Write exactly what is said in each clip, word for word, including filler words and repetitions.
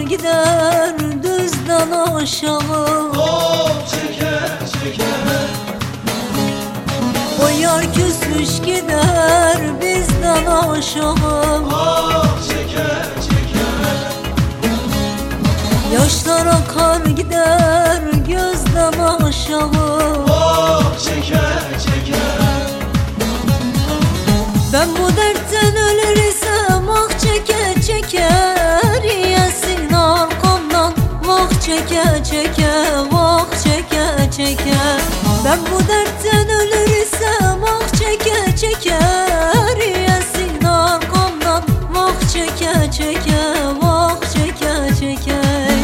gider düzden aşağı. Oh çeker çeker. O yar küsmüş gider bizden aşağı. Oh çeker çeker. Yaşlar akar gider gözden aşağı. Oh çeker çeker. Ben bu dertten ölür isem ah çeke çeker. Yesin arkamdan vah çeke çeke, vah çeke çeke. Ben bu dertten ölür isem ah çeke çeker. Yesin arkamdan vah çeke çeke, vah çeke çeke.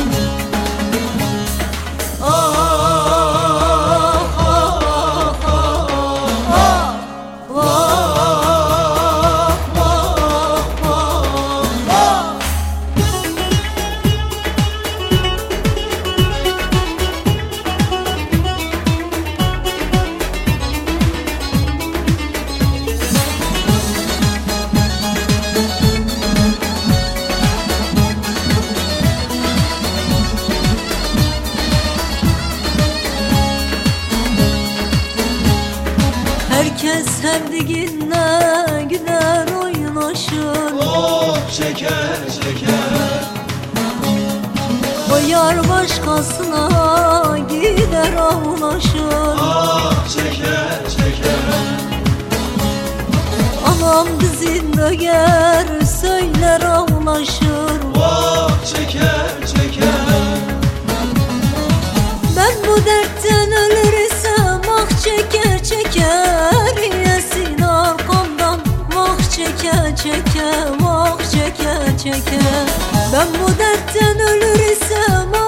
Herkes sevdiğinle gider oynaşır. Oh çeker çeker. O yar başkasına gider ağlaşır. Ah çeker çeker. Anam dizinde ger söyler ağlaşır. Oh çeker çeker. Ben bu dertten ölür isem ah çeker çeker. Yesin arkamdan vah çeke çeke, vah çeke çeke. Ben bu dertten ölür isem